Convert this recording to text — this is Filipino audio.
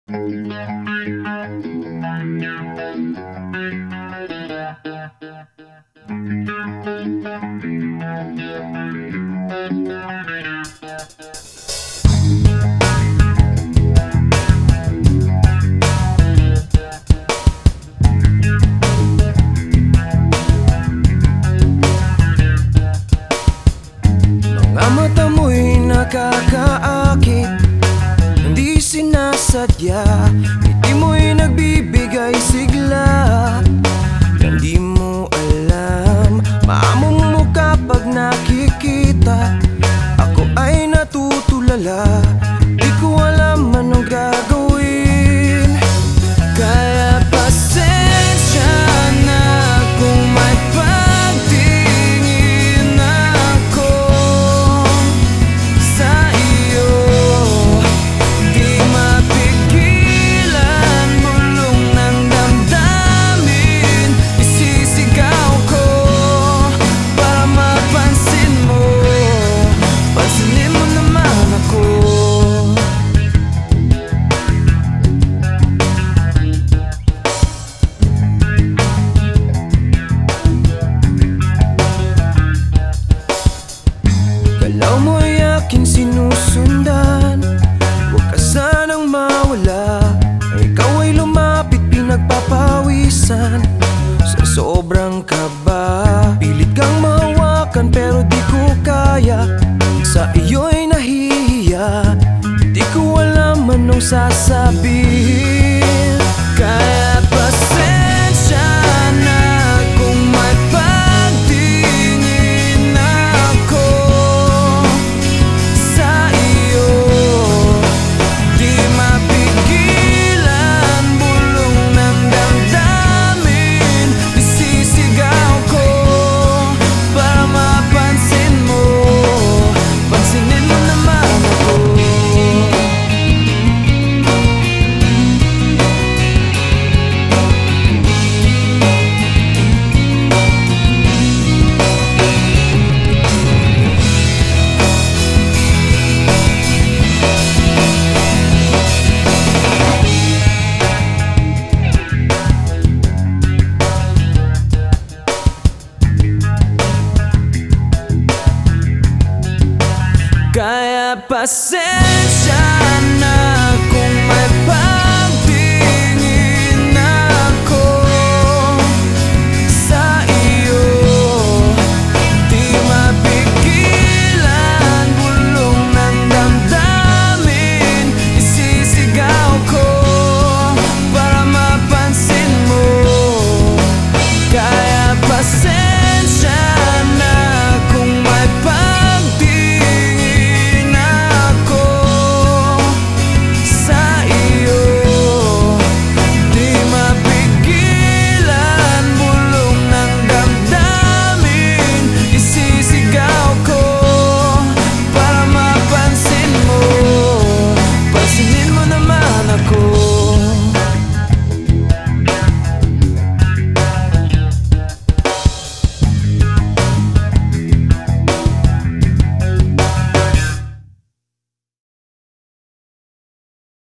Mga mata mo'y nakakaakit, hindi sinasadya. Ngiti mo'y nagbibigay sigla. Hindi mo alam, maamong mo kapag nakikita. Ako ay natutulala, di ko alam anong gagawin. Kaya pasensya na kung may pagtingin ako sa iyo. Di mapigilan, bulong ng damdamin, isisigaw ko para mapansin mo. Pansinin mo naman ako. Galaw mo'y aking sinusundan, huwag ka sanang mawala. Ikaw ay lumapit, pinagpapawisan sa sobrang kaba. Pilit kang mahawakan pero di ko kaya, sa iyo'y nahihiya. Di ko alam anong sasabihin. Kaya pasensya na kung may pagtingin ako sa iyo. Di mapigilan, bulong ng damdamin, isisigaw ko para mapansin mo. Pansinin mo naman ako. Kaya pasensya